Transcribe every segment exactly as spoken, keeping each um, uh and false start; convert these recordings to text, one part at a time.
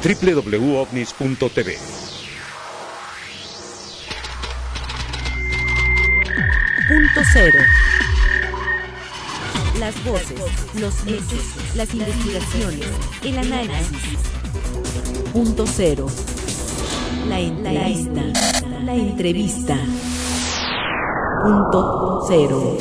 doble u doble u doble u punto ovnis punto t v. Punto cero. Las voces, los hechos, las investigaciones, el análisis. Punto cero. La entrevista. La entrevista. Punto cero.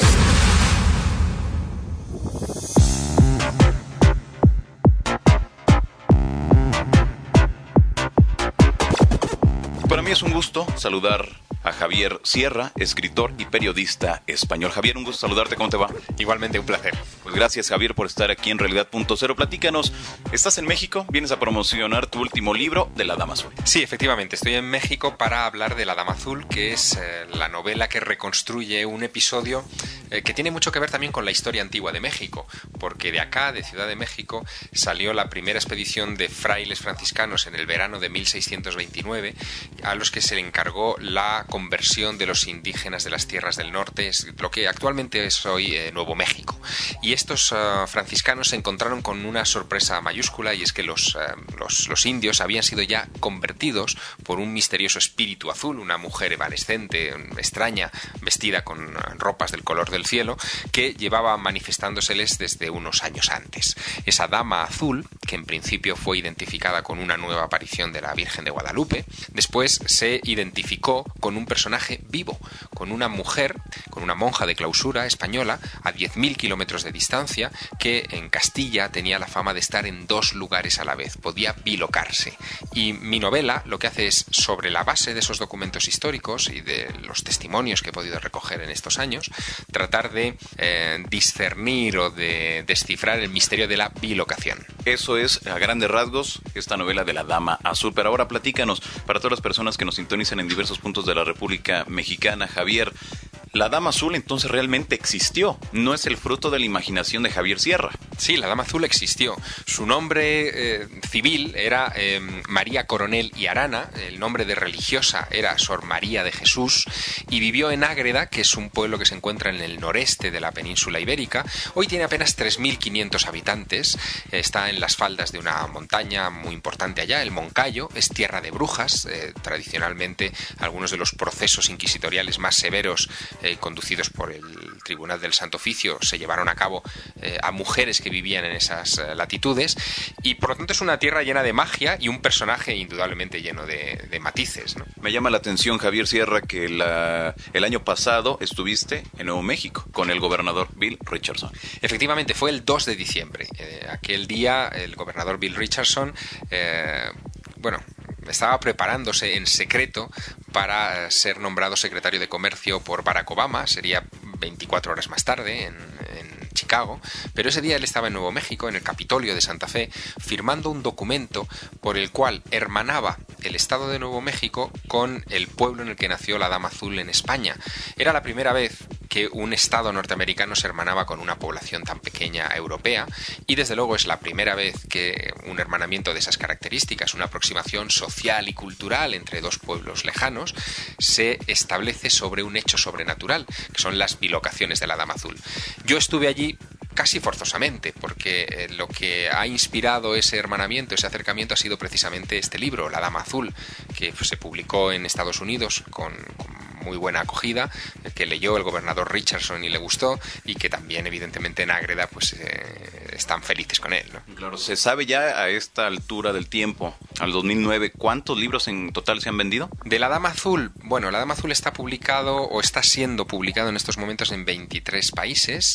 Para mí es un gusto saludar a Javier Sierra, escritor y periodista español. Javier, un gusto saludarte, ¿cómo te va? Igualmente, un placer. Pues gracias, Javier, por estar aquí en Realidad Punto Cero. Platícanos, ¿estás en México? ¿Vienes a promocionar tu último libro, de La Dama Azul? Sí, efectivamente, estoy en México para hablar de La Dama Azul, que es eh, la novela que reconstruye un episodio eh, que tiene mucho que ver también con la historia antigua de México, porque de acá, de Ciudad de México, salió la primera expedición de frailes franciscanos en el verano de mil seiscientos veintinueve, a los que se le encargó la conversión de los indígenas de las tierras del norte, es lo que actualmente es hoy eh, Nuevo México. Y estos uh, franciscanos se encontraron con una sorpresa mayúscula, y es que los, uh, los, los indios habían sido ya convertidos por un misterioso espíritu azul, una mujer evanescente, extraña, vestida con ropas del color del cielo, que llevaba manifestándoseles desde unos años antes. Esa dama azul, que en principio fue identificada con una nueva aparición de la Virgen de Guadalupe, después se identificó con un personaje vivo, con una mujer, con una monja de clausura española a diez mil kilómetros de distancia, que en Castilla tenía la fama de estar en dos lugares a la vez, podía bilocarse. Y mi novela lo que hace es, sobre la base de esos documentos históricos y de los testimonios que he podido recoger en estos años, tratar de eh, discernir o de descifrar el misterio de la bilocación. Eso es, a grandes rasgos, esta novela de La Dama Azul. Pero ahora platícanos, para todas las personas que nos sintonizan en diversos puntos de la República Mexicana, Javier, La Dama Azul entonces realmente existió, no es el fruto de la imaginación de Javier Sierra. Sí, la Dama Azul existió. Su nombre eh, civil era eh, María Coronel y Arana, el nombre de religiosa era Sor María de Jesús, y vivió en Ágreda, que es un pueblo que se encuentra en el noreste de la península ibérica. Hoy tiene apenas tres mil quinientos habitantes, está en las faldas de una montaña muy importante allá, el Moncayo, es tierra de brujas, eh, tradicionalmente algunos de los procesos inquisitoriales más severos eh, conducidos por el Tribunal del Santo Oficio se llevaron a cabo eh, a mujeres que vivían en esas eh, latitudes, y por lo tanto es una tierra llena de magia y un personaje indudablemente lleno de, de matices, ¿no? Me llama la atención, Javier Sierra, que la, el año pasado estuviste en Nuevo México con el gobernador Bill Richardson. Efectivamente, fue el dos de diciembre. Eh, aquel día el gobernador Bill Richardson, eh, bueno, estaba preparándose en secreto para ser nombrado secretario de Comercio por Barack Obama, sería veinticuatro horas más tarde en, en Chicago, pero ese día él estaba en Nuevo México, en el Capitolio de Santa Fe, firmando un documento por el cual hermanaba el estado de Nuevo México con el pueblo en el que nació la Dama Azul en España. Era la primera vez que un estado norteamericano se hermanaba con una población tan pequeña europea, y desde luego es la primera vez que un hermanamiento de esas características, una aproximación social y cultural entre dos pueblos lejanos, se establece sobre un hecho sobrenatural, que son las bilocaciones de la Dama Azul. Yo estuve allí casi forzosamente, porque eh, lo que ha inspirado ese hermanamiento, ese acercamiento, ha sido precisamente este libro, La Dama Azul, que pues, se publicó en Estados Unidos con, con muy buena acogida, que leyó el gobernador Richardson y le gustó, y que también evidentemente en Ágreda pues eh, están felices con él, ¿no? Claro, se sabe ya a esta altura del tiempo, al dos mil nueve, ¿cuántos libros en total se han vendido? De La Dama Azul, bueno, La Dama Azul está publicado o está siendo publicado en estos momentos en veintitrés países,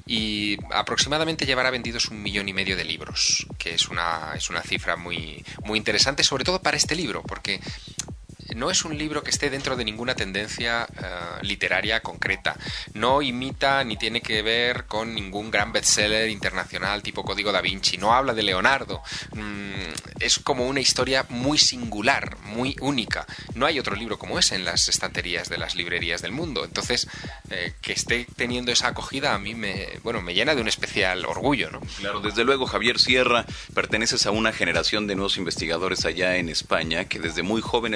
y aproximadamente llevará vendidos un millón y medio de libros, que es una, es una cifra muy, muy interesante, sobre todo para este libro, porque no es un libro que esté dentro de ninguna tendencia uh, literaria concreta. No imita ni tiene que ver con ningún gran bestseller internacional tipo Código da Vinci. No habla de Leonardo. Mm, es como una historia muy singular, muy única. No hay otro libro como ese en las estanterías de las librerías del mundo. Entonces, eh, que esté teniendo esa acogida a mí me, bueno, me llena de un especial orgullo, ¿no? Claro, desde luego, Javier Sierra, perteneces a una generación de nuevos investigadores allá en España que desde muy jóvenes le dieron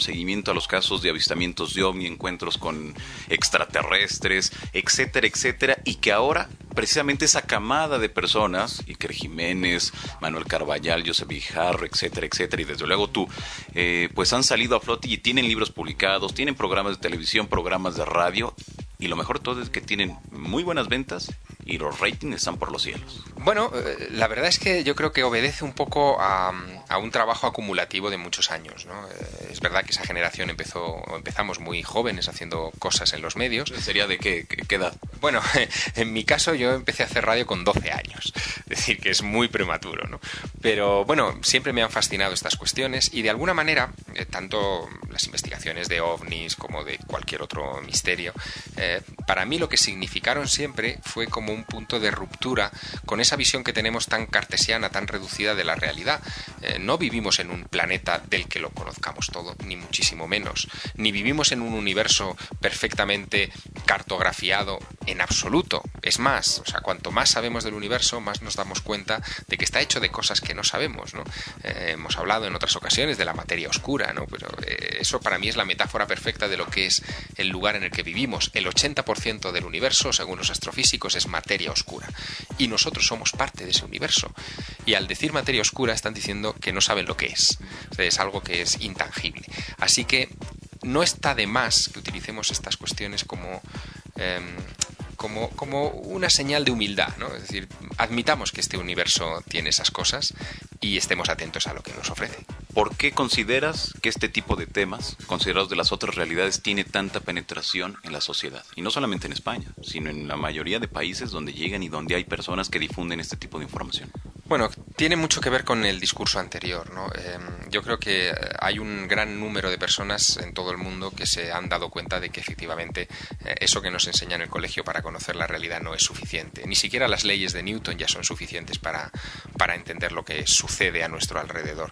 seguimiento a los casos de avistamientos de ovni, encuentros con extraterrestres, etcétera, etcétera, y que ahora precisamente esa camada de personas, Iker Jiménez, Manuel Carballal, Josep Guijarro, etcétera, etcétera, y desde luego tú, eh, pues han salido a flote y tienen libros publicados, tienen programas de televisión, programas de radio, y lo mejor de todo es que tienen muy buenas ventas y los ratings están por los cielos. Bueno, eh, la verdad es que yo creo que obedece un poco a, a un trabajo acumulativo de muchos años, ¿no? Eh, es verdad que esa generación empezó, o empezamos muy jóvenes haciendo cosas en los medios. ¿Sería de qué, qué, qué edad? Bueno, en mi caso yo empecé a hacer radio con doce años, es decir, que es muy prematuro, ¿no? Pero bueno, siempre me han fascinado estas cuestiones y de alguna manera, eh, tanto las investigaciones de ovnis como de cualquier otro misterio, eh, para mí lo que significaron siempre fue como un punto de ruptura con esa visión que tenemos tan cartesiana, tan reducida de la realidad. Eh, no vivimos en un planeta del que lo conozcamos todo, ni muchísimo menos, ni vivimos en un universo perfectamente cartografiado en absoluto. Es más, o sea, cuanto más sabemos del universo, más nos damos cuenta de que está hecho de cosas que no sabemos, ¿no? Eh, hemos hablado en otras ocasiones de la materia oscura, ¿no? Pero eh, eso para mí es la metáfora perfecta de lo que es el lugar en el que vivimos. El ochenta por ciento del universo, según los astrofísicos, es materia oscura. Y nosotros somos parte de ese universo. Y al decir materia oscura están diciendo que no saben lo que es. O sea, es algo que es intangible. Así que no está de más que utilicemos estas cuestiones como... Eh, Como, como una señal de humildad, ¿no? Es decir, admitamos que este universo tiene esas cosas y estemos atentos a lo que nos ofrece. ¿Por qué consideras que este tipo de temas, considerados de las otras realidades, tiene tanta penetración en la sociedad? Y no solamente en España, sino en la mayoría de países donde llegan y donde hay personas que difunden este tipo de información. Bueno, tiene mucho que ver con el discurso anterior, ¿no? Eh, yo creo que hay un gran número de personas en todo el mundo que se han dado cuenta de que efectivamente eh, eso que nos enseña en el colegio para conocer la realidad no es suficiente. Ni siquiera las leyes de Newton ya son suficientes para, para entender lo que sucede a nuestro alrededor.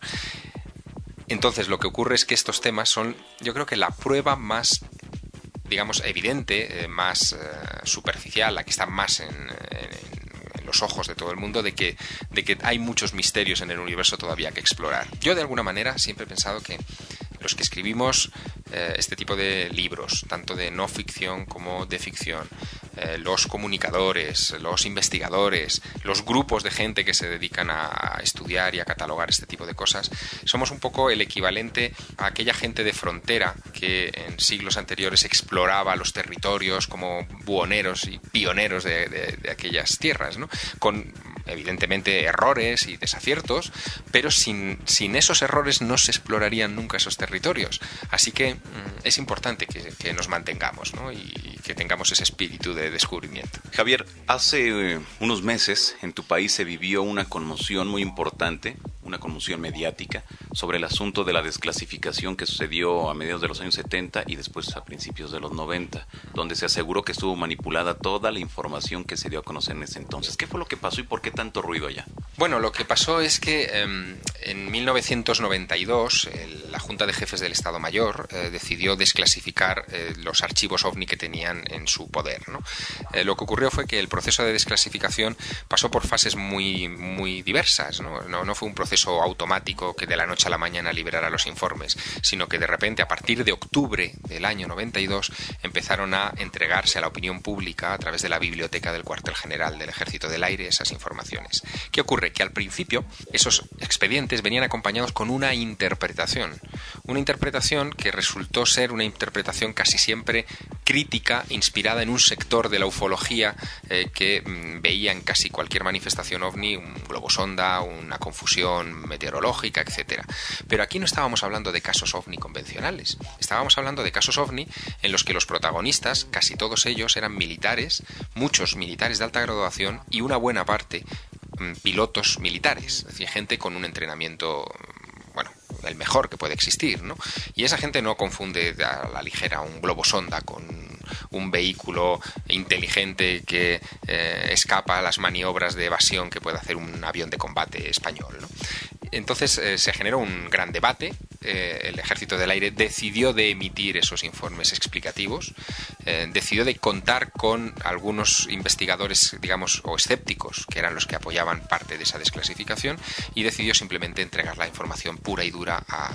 Entonces, lo que ocurre es que estos temas son, yo creo que la prueba más, digamos, evidente, eh, más eh, superficial, la que está más en, en los ojos de todo el mundo, de que, de que hay muchos misterios en el universo todavía que explorar. Yo, de alguna manera, siempre he pensado que los que escribimos eh, este tipo de libros, tanto de no ficción como de ficción, eh, los comunicadores, los investigadores, los grupos de gente que se dedican a estudiar y a catalogar este tipo de cosas, somos un poco el equivalente a aquella gente de frontera que en siglos anteriores exploraba los territorios como buhoneros y pioneros de, de, de aquellas tierras, ¿no? Con evidentemente errores y desaciertos, pero sin, sin esos errores no se explorarían nunca esos territorios. Así que mm, es importante que, que nos mantengamos, ¿no? Y que tengamos ese espíritu de descubrimiento. Javier, hace eh, unos meses en tu país se vivió una conmoción muy importante, una conmoción mediática, sobre el asunto de la desclasificación que sucedió a mediados de los años setenta y después a principios de los noventa, donde se aseguró que estuvo manipulada toda la información que se dio a conocer en ese entonces. ¿Qué fue lo que pasó y por qué tanto ruido allá? Bueno, lo que pasó es que eh, en mil novecientos noventa y dos el, la Junta de Jefes del Estado Mayor eh, decidió desclasificar eh, los archivos OVNI que tenían en su poder, ¿no? Eh, lo que ocurrió fue que el proceso de desclasificación pasó por fases muy, muy diversas, ¿no? No, no fue un proceso automático que de la noche a la mañana liberara los informes, sino que de repente a partir de octubre del año noventa y dos empezaron a entregarse a la opinión pública a través de la biblioteca del cuartel general del Ejército del Aire esas informaciones. ¿Qué ocurre? Que al principio esos expedientes venían acompañados con una interpretación, una interpretación que resultó ser una interpretación casi siempre crítica, inspirada en un sector de la ufología eh, que mm, veía en casi cualquier manifestación ovni un globosonda, una confusión meteorológica, etcétera. Pero aquí no estábamos hablando de casos ovni convencionales, estábamos hablando de casos ovni en los que los protagonistas, casi todos ellos, eran militares, muchos militares de alta graduación y una buena parte mm, pilotos militares, es decir, gente con un entrenamiento, bueno, el mejor que puede existir, ¿no? Y esa gente no confunde a la ligera un globosonda con un vehículo inteligente que eh, escapa a las maniobras de evasión que puede hacer un avión de combate español, ¿no? Entonces eh, se generó un gran debate. Eh, el Ejército del Aire decidió de emitir esos informes explicativos, eh, decidió de contar con algunos investigadores, digamos, o escépticos, que eran los que apoyaban parte de esa desclasificación, y decidió simplemente entregar la información pura y dura a,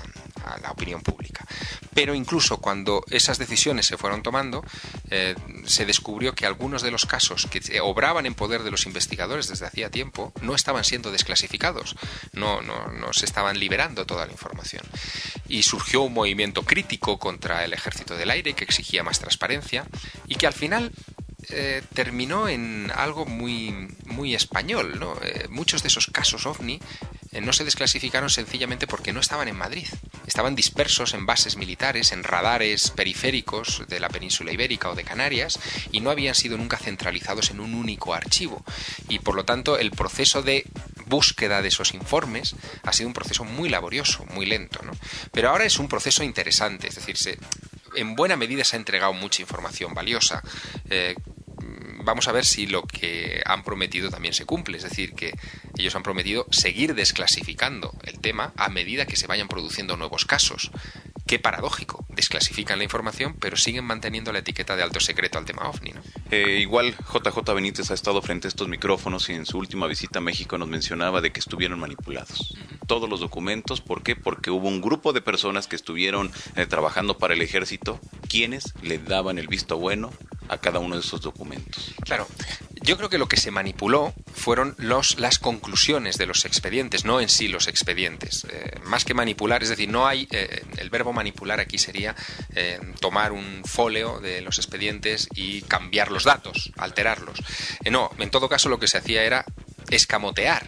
a la opinión pública. Pero incluso cuando esas decisiones se fueron tomando, eh, se descubrió que algunos de los casos que obraban en poder de los investigadores desde hacía tiempo no estaban siendo desclasificados, no, no, no se estaban liberando toda la información. Y surgió un movimiento crítico contra el Ejército del Aire que exigía más transparencia y que al final Eh, terminó en algo muy, muy español, ¿no? Eh, muchos de esos casos OVNI eh, no se desclasificaron sencillamente porque no estaban en Madrid. Estaban dispersos en bases militares, en radares periféricos de la península ibérica o de Canarias y no habían sido nunca centralizados en un único archivo. Y por lo tanto el proceso de búsqueda de esos informes ha sido un proceso muy laborioso, muy lento, ¿no? Pero ahora es un proceso interesante, es decir, se, en buena medida se ha entregado mucha información valiosa. Eh, Vamos a ver si lo que han prometido también se cumple, es decir, que ellos han prometido seguir desclasificando el tema a medida que se vayan produciendo nuevos casos. Qué paradójico, desclasifican la información pero siguen manteniendo la etiqueta de alto secreto al tema OVNI, ¿no? Eh, igual J J Benítez ha estado frente a estos micrófonos y en su última visita a México nos mencionaba de que estuvieron manipulados. Uh-huh. Todos los documentos, ¿por qué? Porque hubo un grupo de personas que estuvieron eh, trabajando para el ejército, quienes le daban el visto bueno a cada uno de esos documentos. Claro, yo creo que lo que se manipuló fueron los, las conclusiones de los expedientes, no en sí los expedientes. Eh, más que manipular, es decir, no hay, eh, el verbo manipular aquí sería eh, tomar un folio de los expedientes y cambiar los datos, alterarlos. Eh, no, en todo caso lo que se hacía era escamotear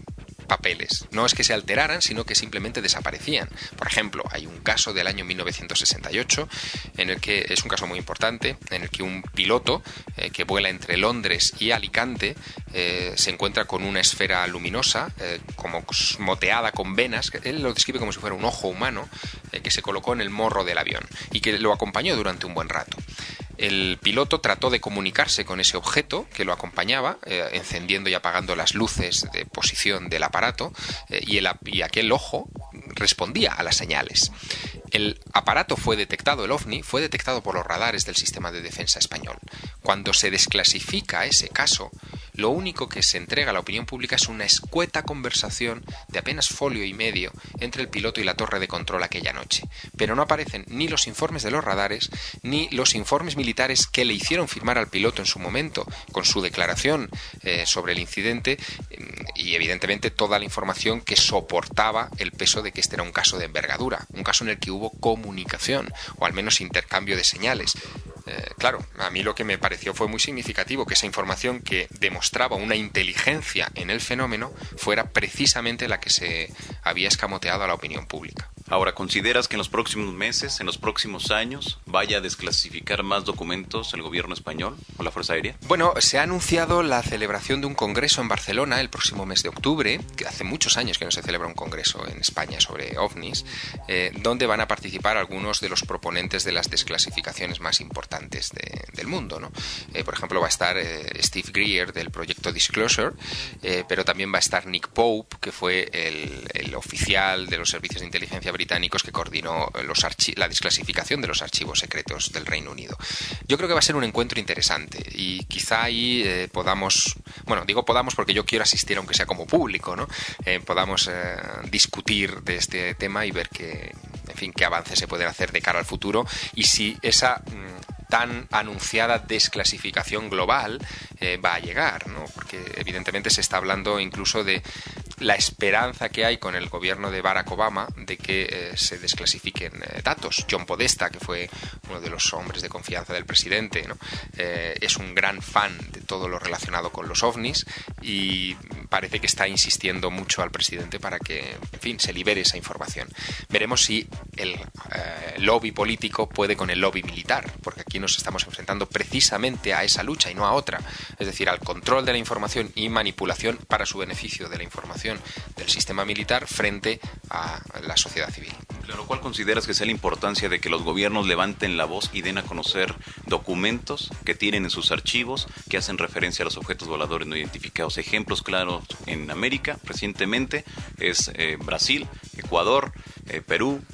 papeles. No es que se alteraran, sino que simplemente desaparecían. Por ejemplo, hay un caso del año mil novecientos sesenta y ocho, en el que es un caso muy importante, en el que un piloto eh, que vuela entre Londres y Alicante eh, se encuentra con una esfera luminosa, eh, como moteada con venas, que él lo describe como si fuera un ojo humano, eh, que se colocó en el morro del avión y que lo acompañó durante un buen rato. El piloto trató de comunicarse con ese objeto que lo acompañaba, eh, encendiendo y apagando las luces de posición del aparato, eh, y, el, y aquel ojo respondía a las señales. El aparato fue detectado, el OVNI, fue detectado por los radares del sistema de defensa español. Cuando se desclasifica ese caso, lo único que se entrega a la opinión pública es una escueta conversación de apenas folio y medio entre el piloto y la torre de control aquella noche. Pero no aparecen ni los informes de los radares, ni los informes militares que le hicieron firmar al piloto en su momento, con su declaración eh, sobre el incidente, y evidentemente toda la información que soportaba el peso de que este era un caso de envergadura, un caso en el que hubo comunicación, o al menos intercambio de señales. Eh, claro, a mí lo que me pareció fue muy significativo que esa información que demostraba una inteligencia en el fenómeno fuera precisamente la que se había escamoteado a la opinión pública. Ahora, ¿consideras que en los próximos meses, en los próximos años, vaya a desclasificar más documentos el gobierno español o la Fuerza Aérea? Bueno, se ha anunciado la celebración de un congreso en Barcelona el próximo mes de octubre, que hace muchos años que no se celebra un congreso en España sobre ovnis, eh, donde van a participar algunos de los proponentes de las desclasificaciones más importantes de, del mundo, ¿no? Eh, por ejemplo, va a estar eh, Steve Greer del proyecto Disclosure, eh, pero también va a estar Nick Pope, que fue el, el oficial de los servicios de inteligencia británicos que coordinó los archi- la desclasificación de los archivos secretos del Reino Unido. Yo creo que va a ser un encuentro interesante y quizá ahí eh, podamos, bueno, digo podamos porque yo quiero asistir aunque sea como público, ¿no? Eh, podamos eh, discutir de este tema y ver qué, en fin, qué avances se pueden hacer de cara al futuro y si esa mmm, tan anunciada desclasificación global eh, va a llegar, ¿no? Porque evidentemente se está hablando incluso de la esperanza que hay con el gobierno de Barack Obama de que eh, se desclasifiquen eh, datos. John Podesta, que fue uno de los hombres de confianza del presidente, ¿no? Eh, es un gran fan de todo lo relacionado con los ovnis y parece que está insistiendo mucho al presidente para que, en fin, se libere esa información. Veremos si el eh, lobby político puede con el lobby militar, porque aquí nos estamos enfrentando precisamente a esa lucha y no a otra, es decir, al control de la información y manipulación para su beneficio de la información del sistema militar frente a la sociedad civil. Claro, ¿cuál consideras que sea la importancia de que los gobiernos levanten la voz y den a conocer documentos que tienen en sus archivos que hacen referencia a los objetos voladores no identificados? Ejemplos claros en América recientemente es eh, Brasil, Ecuador, eh, Perú,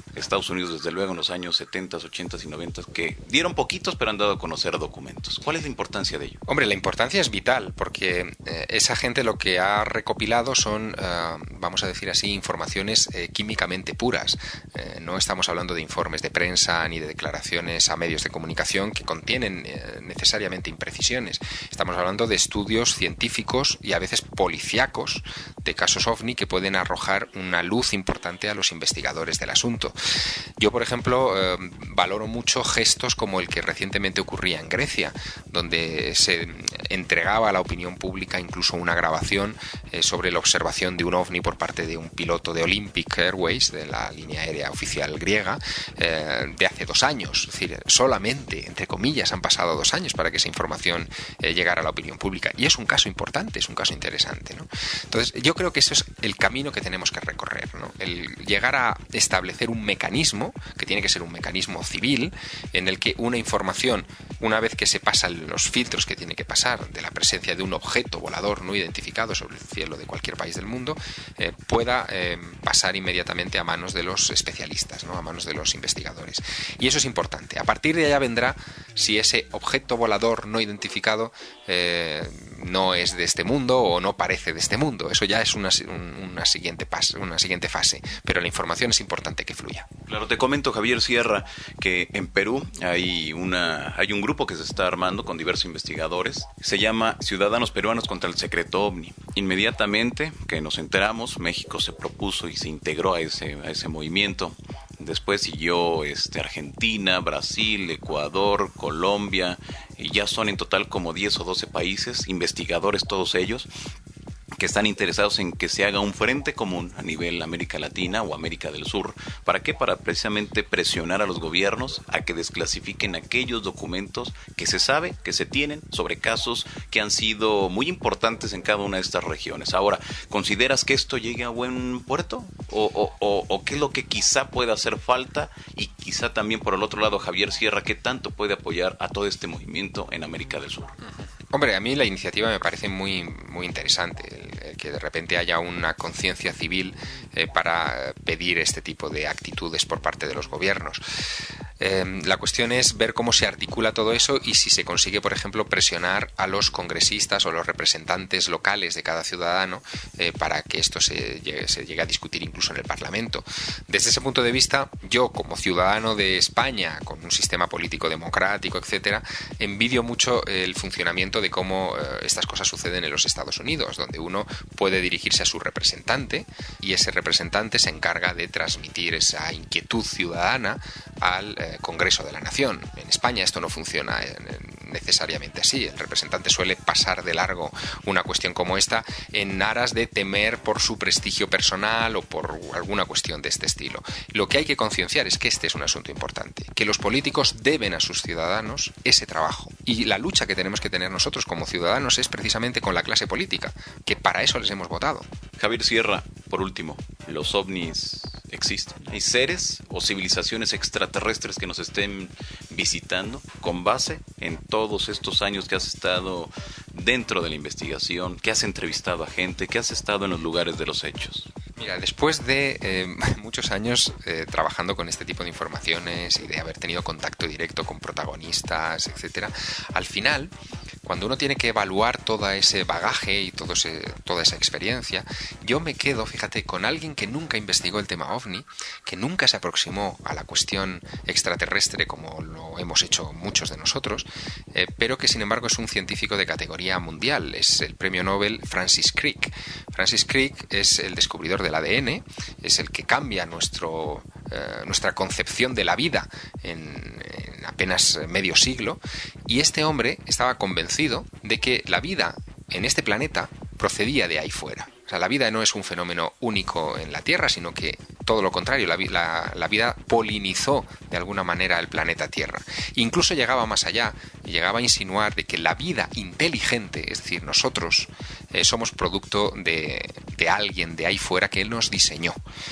Estados Unidos, desde luego, en los años setenta, ochenta y noventa, que dieron poquitos, pero han dado a conocer documentos. ¿Cuál es la importancia de ello? Hombre, la importancia es vital, porque eh, esa gente lo que ha recopilado son, eh, vamos a decir así, informaciones eh, químicamente puras. Eh, no estamos hablando de informes de prensa ni de declaraciones a medios de comunicación que contienen eh, necesariamente imprecisiones. Estamos hablando de estudios científicos y a veces policíacos de casos OVNI que pueden arrojar una luz importante a los investigadores del asunto. Yo, por ejemplo, eh, valoro mucho gestos como el que recientemente ocurría en Grecia, donde se entregaba a la opinión pública incluso una grabación eh, sobre la observación de un OVNI por parte de un piloto de Olympic Airways, de la línea aérea oficial griega, eh, de hace dos años. Es decir, solamente, entre comillas, han pasado dos años para que esa información eh, llegara a la opinión pública. Y es un caso importante, es un caso interesante, ¿no? Entonces, yo creo que eso es el camino que tenemos que recorrer, ¿no? El llegar a establecer un mecanismo, que tiene que ser un mecanismo civil, en el que una información, una vez que se pasan los filtros que tiene que pasar de la presencia de un objeto volador no identificado sobre el cielo de cualquier país del mundo, eh, pueda eh, pasar inmediatamente a manos de los especialistas, ¿no? A manos de los investigadores. Y eso es importante. A partir de allá vendrá si ese objeto volador no identificado eh, no es de este mundo o no parece de este mundo. Eso ya es una, una, siguiente pas, una siguiente fase. Pero la información es importante que fluya. Claro, te comento, Javier Sierra, que en Perú hay una hay un grupo que se está armando con diversos investigadores. Se llama Ciudadanos Peruanos contra el Secreto OVNI. Inmediatamente que nos enteramos, México se propuso y se integró a ese, a ese movimiento. Después siguió este, Argentina, Brasil, Ecuador, Colombia, y ya son en total como diez o doce países, investigadores todos ellos, que están interesados en que se haga un frente común a nivel América Latina o América del Sur. ¿Para qué? Para precisamente presionar a los gobiernos a que desclasifiquen aquellos documentos que se sabe, que se tienen sobre casos que han sido muy importantes en cada una de estas regiones. Ahora, ¿consideras que esto llegue a buen puerto? ¿O, o, o, o qué es lo que quizá pueda hacer falta? Y quizá también por el otro lado, Javier Sierra, ¿qué tanto puede apoyar a todo este movimiento en América del Sur? Hombre, a mí la iniciativa me parece muy, muy interesante, el, el que de repente haya una conciencia civil eh, para pedir este tipo de actitudes por parte de los gobiernos. Eh, la cuestión es ver cómo se articula todo eso y si se consigue, por ejemplo, presionar a los congresistas o los representantes locales de cada ciudadano eh, para que esto se llegue, se llegue a discutir incluso en el Parlamento. Desde ese punto de vista, yo como ciudadano de España, con un sistema político democrático, etcétera, envidio mucho el funcionamiento de cómo eh, estas cosas suceden en los Estados Unidos, donde uno puede dirigirse a su representante y ese representante se encarga de transmitir esa inquietud ciudadana al eh, Congreso de la Nación. En España esto no funciona necesariamente así. El representante suele pasar de largo una cuestión como esta en aras de temer por su prestigio personal o por alguna cuestión de este estilo. Lo que hay que concienciar es que este es un asunto importante, que los políticos deben a sus ciudadanos ese trabajo. Y la lucha que tenemos que tener nosotros como ciudadanos es precisamente con la clase política, que para eso les hemos votado. Javier Sierra, por último, ¿los ovnis existen? ¿Hay seres o civilizaciones extraterrestres que nos estén visitando con base en todos estos años que has estado dentro de la investigación, que has entrevistado a gente, que has estado en los lugares de los hechos? Mira, después de eh, muchos años eh, trabajando con este tipo de informaciones y de haber tenido contacto directo con protagonistas, etcétera, al final, cuando uno tiene que evaluar todo ese bagaje y todo ese, toda esa experiencia, yo me quedo, fíjate, con alguien que nunca investigó el tema OVNI, que nunca se aproximó a la cuestión extraterrestre como lo hemos hecho muchos de nosotros, eh, pero que sin embargo es un científico de categoría mundial, es el premio Nobel Francis Crick. Francis Crick es el descubridor del A D N, es el que cambia nuestro, eh, nuestra concepción de la vida en, en apenas medio siglo, y este hombre estaba convencido de que la vida en este planeta procedía de ahí fuera. O sea, la vida no es un fenómeno único en la Tierra, sino que todo lo contrario, la, la, la vida polinizó de alguna manera el planeta Tierra. Incluso llegaba más allá, y llegaba a insinuar de que la vida inteligente, es decir, nosotros eh, somos producto de, de alguien de ahí fuera que él nos diseñó.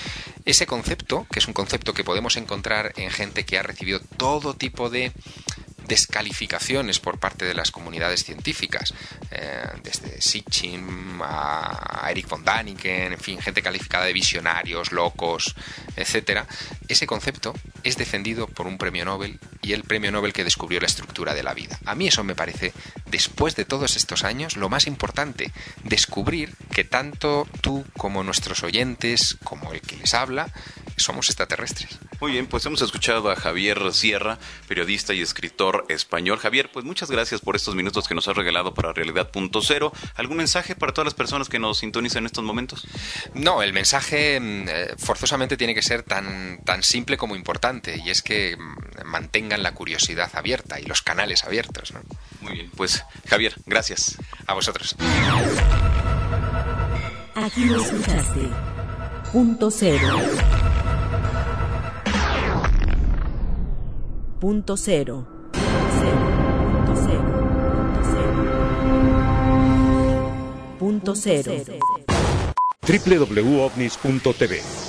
Ese concepto, que es un concepto que podemos encontrar en gente que ha recibido todo tipo de descalificaciones por parte de las comunidades científicas, eh, desde Sitchin a Eric von Däniken, en fin, gente calificada de visionarios, locos, etcétera. Ese concepto es defendido por un premio Nobel, y el premio Nobel que descubrió la estructura de la vida. A mí eso me parece, después de todos estos años, lo más importante, descubrir que tanto tú como nuestros oyentes, como el que les habla, somos extraterrestres. Muy bien, pues hemos escuchado a Javier Sierra, periodista y escritor español. Javier, pues muchas gracias por estos minutos que nos has regalado para Realidad Punto Cero. ¿Algún mensaje para todas las personas que nos sintonizan en estos momentos? No, el mensaje eh, forzosamente tiene que ser tan, tan simple como importante, y es que mantengan la curiosidad abierta y los canales abiertos, ¿no? Muy bien, pues Javier, gracias. A vosotros. Aquí lo escuchaste. Punto cero. Punto cero. Punto cero. Punto cero. doble u doble u doble u punto ovnis punto t v